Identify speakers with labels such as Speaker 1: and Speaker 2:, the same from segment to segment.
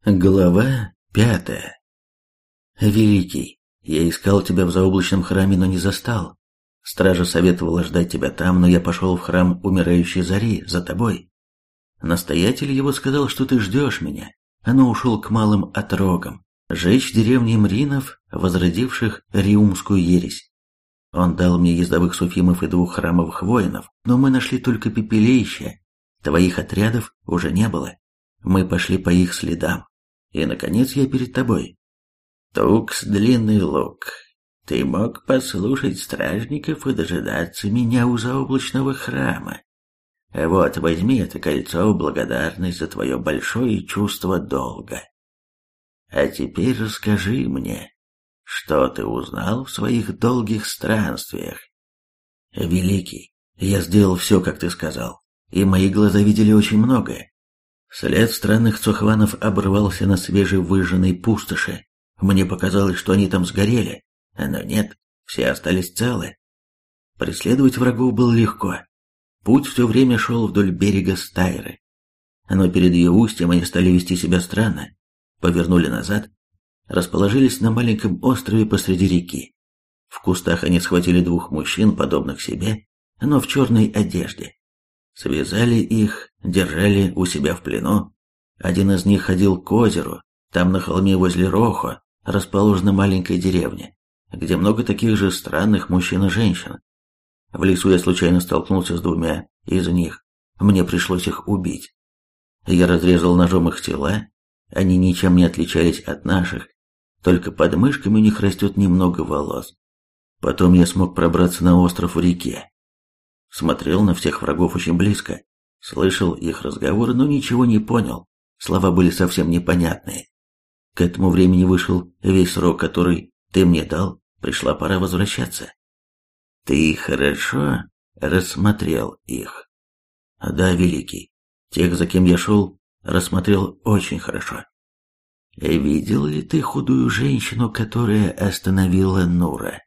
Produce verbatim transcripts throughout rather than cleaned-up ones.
Speaker 1: Глава пятая. Великий, я искал тебя в заоблачном храме, но не застал. Стража советовала ждать тебя там, но я пошел в храм умирающей зари за тобой. Настоятель его сказал, что ты ждешь меня, но ушел к малым отрогам, жечь деревни мринов, возродивших риумскую ересь. Он дал мне ездовых суфимов и двух храмовых воинов, но мы нашли только пепелища. Твоих отрядов уже не было. Мы пошли по их следам. И, наконец, я перед тобой. Тукс, длинный лук, ты мог послушать стражников и дожидаться меня у заоблачного храма. Вот, возьми это кольцо в благодарность за твое большое чувство долга. А теперь расскажи мне, что ты узнал в своих долгих странствиях. Великий, я сделал все, как ты сказал, и мои глаза видели очень многое. След странных цохванов обрывался на свежевыжженной пустоши. Мне показалось, что они там сгорели, но нет, все остались целы. Преследовать врагов было легко. Путь все время шел вдоль берега Стайры. Но перед ее устьем они стали вести себя странно. Повернули назад, расположились на маленьком острове посреди реки. В кустах они схватили двух мужчин, подобных себе, но в черной одежде. Связали их, держали у себя в плену. Один из них ходил к озеру, там на холме возле Рохо расположена маленькая деревня, где много таких же странных мужчин и женщин. В лесу я случайно столкнулся с двумя из них, мне пришлось их убить. Я разрезал ножом их тела, они ничем не отличались от наших, только под мышками у них растет немного волос. Потом я смог пробраться на остров в реке. Смотрел на всех врагов очень близко, слышал их разговоры, но ничего не понял, слова были совсем непонятные. К этому времени вышел весь срок, который ты мне дал, пришла пора возвращаться. Ты хорошо рассмотрел их? Да, Великий, тех, за кем я шел, рассмотрел очень хорошо. Видел ли ты худую женщину, которая остановила Нура?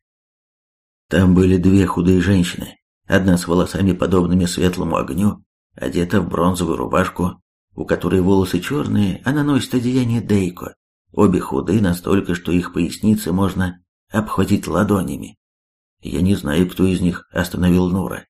Speaker 1: Там были две худые женщины. Одна с волосами, подобными светлому огню, одета в бронзовую рубашку, у которой волосы черные, она носит одеяние Дейко. Обе худы настолько, что их поясницы можно обхватить ладонями. Я не знаю, кто из них остановил Нура.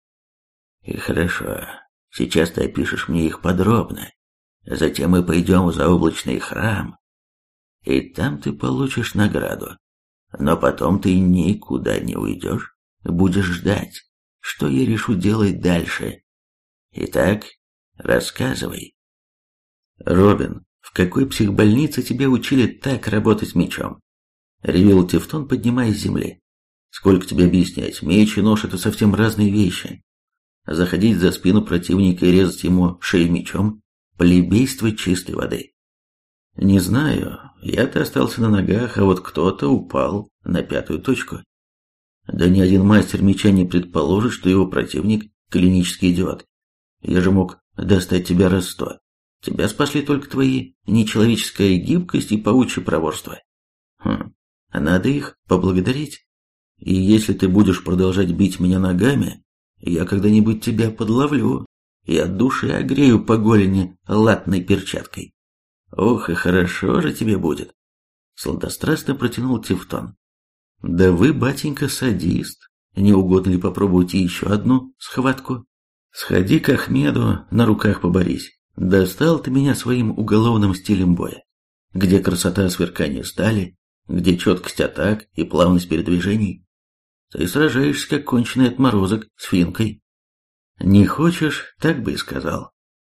Speaker 1: И хорошо, сейчас ты опишешь мне их подробно. Затем мы пойдем в заоблачный храм, и там ты получишь награду. Но потом ты никуда не уйдешь, будешь ждать, что я решу делать дальше. Итак, рассказывай. Робин, в какой психбольнице тебя учили так работать мечом? Ревел Тевтон, поднимаясь с земли. Сколько тебе объяснять, меч и нож — это совсем разные вещи. Заходить за спину противника и резать ему шею мечом — плебейство чистой воды. Не знаю, я-то остался на ногах, а вот кто-то упал на пятую точку. Да ни один мастер меча не предположит, что его противник – клинический идиот. Я же мог достать тебя раз сто. Тебя спасли только твои нечеловеческая гибкость и паучье проворство. Хм, надо их поблагодарить. И если ты будешь продолжать бить меня ногами, я когда-нибудь тебя подловлю и от души огрею по голени латной перчаткой. Ох, и хорошо же тебе будет. Сладострастно протянул Тевтон. Да вы, батенька, садист. Не угодно ли попробовать еще одну схватку? Сходи к Ахмеду, на руках поборись. Достал ты меня своим уголовным стилем боя, где красота сверкания стали, где четкость атак и плавность передвижений. Ты сражаешься, как конченый отморозок с финкой. Не хочешь, так бы и сказал.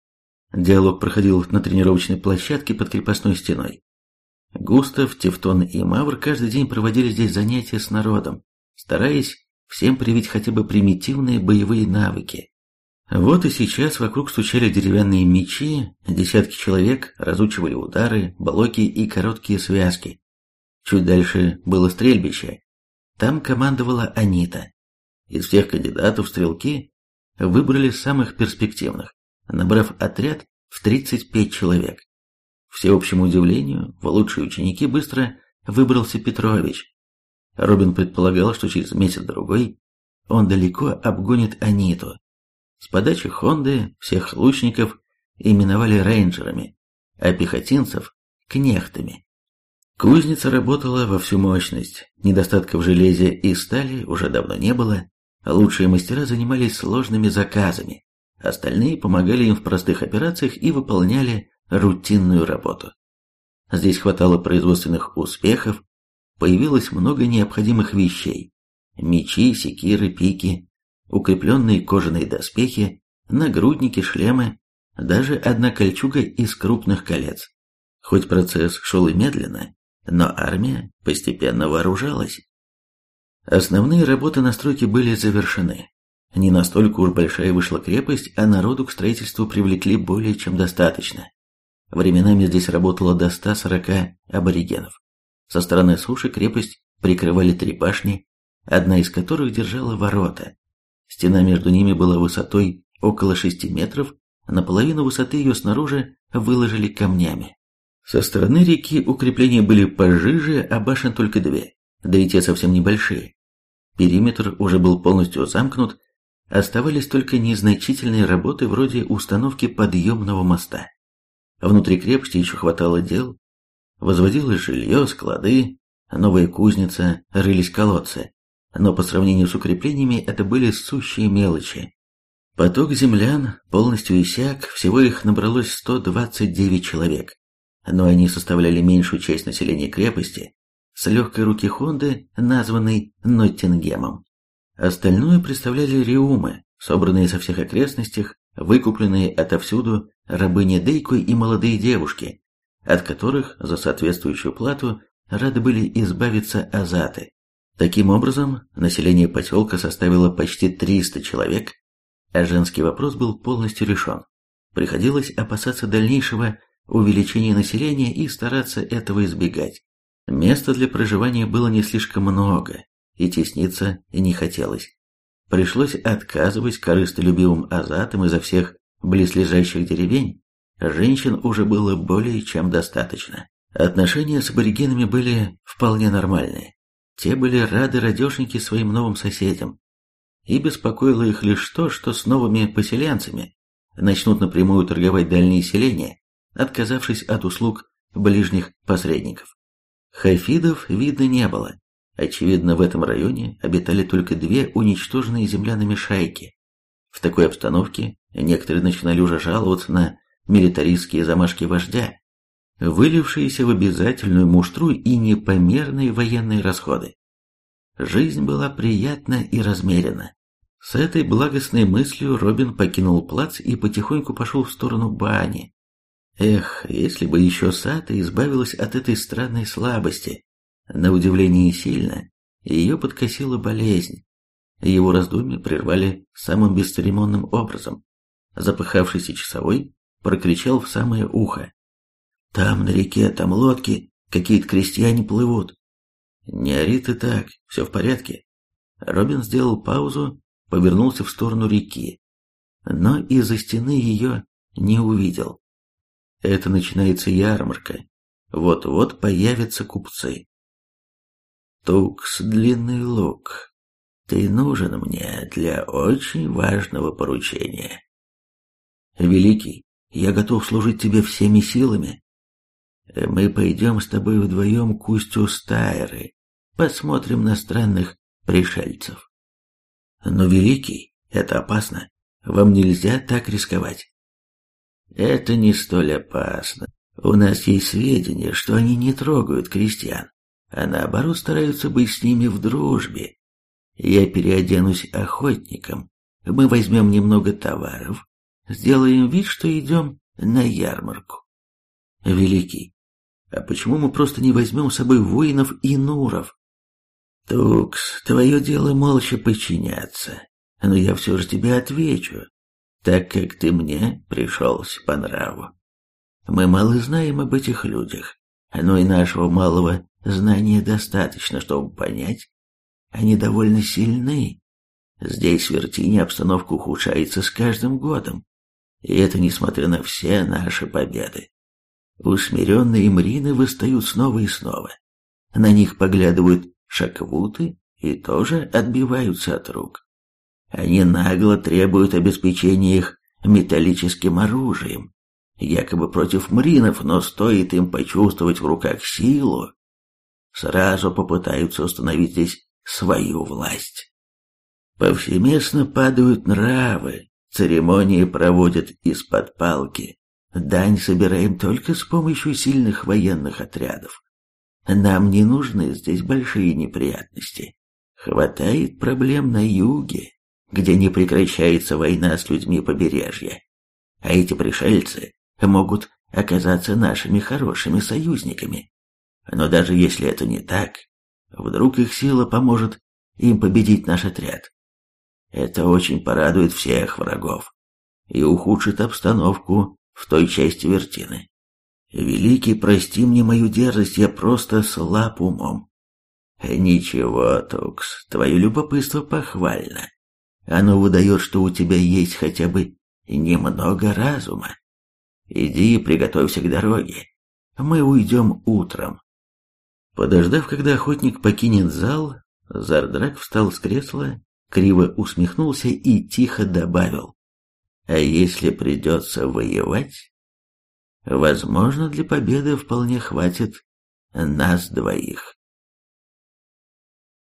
Speaker 1: Диалог проходил на тренировочной площадке под крепостной стеной. Густав, Тевтон и Мавр каждый день проводили здесь занятия с народом, стараясь всем привить хотя бы примитивные боевые навыки. Вот и сейчас вокруг стучали деревянные мечи, десятки человек разучивали удары, блоки и короткие связки. Чуть дальше было стрельбище. Там командовала Анита. Из всех кандидатов стрелки выбрали самых перспективных, набрав отряд в тридцать пять человек. К всеобщему удивлению, в лучшие ученики быстро выбрался Петрович. Робин предполагал, что через месяц-другой он далеко обгонит Аниту. С подачи Хонды всех лучников именовали рейнджерами, а пехотинцев кнехтами. Кузница работала во всю мощность, недостатка в железе и стали уже давно не было, лучшие мастера занимались сложными заказами, остальные помогали им в простых операциях и выполняли рутинную работу. Здесь хватало производственных успехов, появилось много необходимых вещей: мечи, секиры, пики, укрепленные кожаные доспехи, нагрудники, шлемы, даже одна кольчуга из крупных колец. Хоть процесс шел и медленно, но армия постепенно вооружалась. Основные работы на стройке были завершены. Не настолько уж большая вышла крепость, а народу к строительству привлекли более чем достаточно. Временами здесь работало до ста сорока аборигенов. Со стороны суши крепость прикрывали три башни, одна из которых держала ворота. Стена между ними была высотой около шести метров, наполовину высоты ее снаружи выложили камнями. Со стороны реки укрепления были пожиже, а башен только две, да и те совсем небольшие. Периметр уже был полностью замкнут, оставались только незначительные работы вроде установки подъемного моста. Внутри крепости еще хватало дел. Возводилось жилье, склады, новая кузница, рылись колодцы. Но по сравнению с укреплениями это были сущие мелочи. Поток землян полностью иссяк, всего их набралось сто двадцать девять человек. Но они составляли меньшую часть населения крепости, с легкой руки Хонды, названной Ноттингемом. Остальное представляли риумы, собранные со всех окрестностях, выкупленные отовсюду рабыни Дейкой и молодые девушки, от которых за соответствующую плату рады были избавиться азаты. Таким образом, население поселка составило почти триста человек, а женский вопрос был полностью решен. Приходилось опасаться дальнейшего увеличения населения и стараться этого избегать. Места для проживания было не слишком много, и тесниться не хотелось. Пришлось отказывать корыстолюбивым азатам изо всех близлежащих деревень. Женщин уже было более чем достаточно. Отношения с аборигенами были вполне нормальные. Те были рады радешеньки своим новым соседям. И беспокоило их лишь то, что с новыми поселенцами начнут напрямую торговать дальние селения, отказавшись от услуг ближних посредников. Хафидов видно не было. Очевидно, в этом районе обитали только две уничтоженные землянами шайки. В такой обстановке некоторые начинали уже жаловаться на милитаристские замашки вождя, вылившиеся в обязательную муштру и непомерные военные расходы. Жизнь была приятна и размеренна. С этой благостной мыслью Робин покинул плац и потихоньку пошел в сторону бани. Эх, если бы еще Сата избавилась от этой странной слабости. На удивление сильно ее подкосила болезнь. Его раздумья прервали самым бесцеремонным образом. Запыхавшийся часовой прокричал в самое ухо: «Там на реке, там лодки, какие-то крестьяне плывут». «Не ори ты так, все в порядке». Робин сделал паузу, повернулся в сторону реки, но из-за стены ее не увидел. Это начинается ярмарка, вот-вот появятся купцы. «Тукс, длинный лук, ты нужен мне для очень важного поручения». «Великий, я готов служить тебе всеми силами». «Мы пойдем с тобой вдвоем к устью Стайры, посмотрим на странных пришельцев». «Но, Великий, это опасно, вам нельзя так рисковать». «Это не столь опасно. У нас есть сведения, что они не трогают крестьян, а наоборот стараются быть с ними в дружбе. Я переоденусь охотником, мы возьмем немного товаров, сделаем вид, что идем на ярмарку». «Великий, а почему мы просто не возьмем с собой воинов и нуров?» «Тукс, твое дело молча подчиняться, но я все же тебе отвечу, так как ты мне пришелся по нраву. Мы мало знаем об этих людях, но и нашего малого знания достаточно, чтобы понять, они довольно сильны. Здесь в Вертине обстановка ухудшается с каждым годом, и это несмотря на все наши победы. Усмиренные мрины восстают снова и снова. На них поглядывают шаквуты и тоже отбиваются от рук. Они нагло требуют обеспечения их металлическим оружием. якобы против мринов, но стоит им почувствовать в руках силу, сразу попытаются установить здесь свою власть. Повсеместно падают нравы, церемонии проводят из-под палки, дань собираем только с помощью сильных военных отрядов. Нам не нужны здесь большие неприятности. Хватает проблем на юге, где не прекращается война с людьми побережья. А эти пришельцы могут оказаться нашими хорошими союзниками. Но даже если это не так, вдруг их сила поможет им победить наш отряд. Это очень порадует всех врагов и ухудшит обстановку в той части Вертины. Великий, прости мне мою дерзость, я просто слаб умом. Ничего, Тукс, твое любопытство похвально. Оно выдает, что у тебя есть хотя бы немного разума. Иди и приготовься к дороге. Мы уйдем утром. Подождав, когда охотник покинет зал, Зардрак встал с кресла, криво усмехнулся и тихо добавил: а если придется воевать, возможно, для победы вполне хватит нас двоих.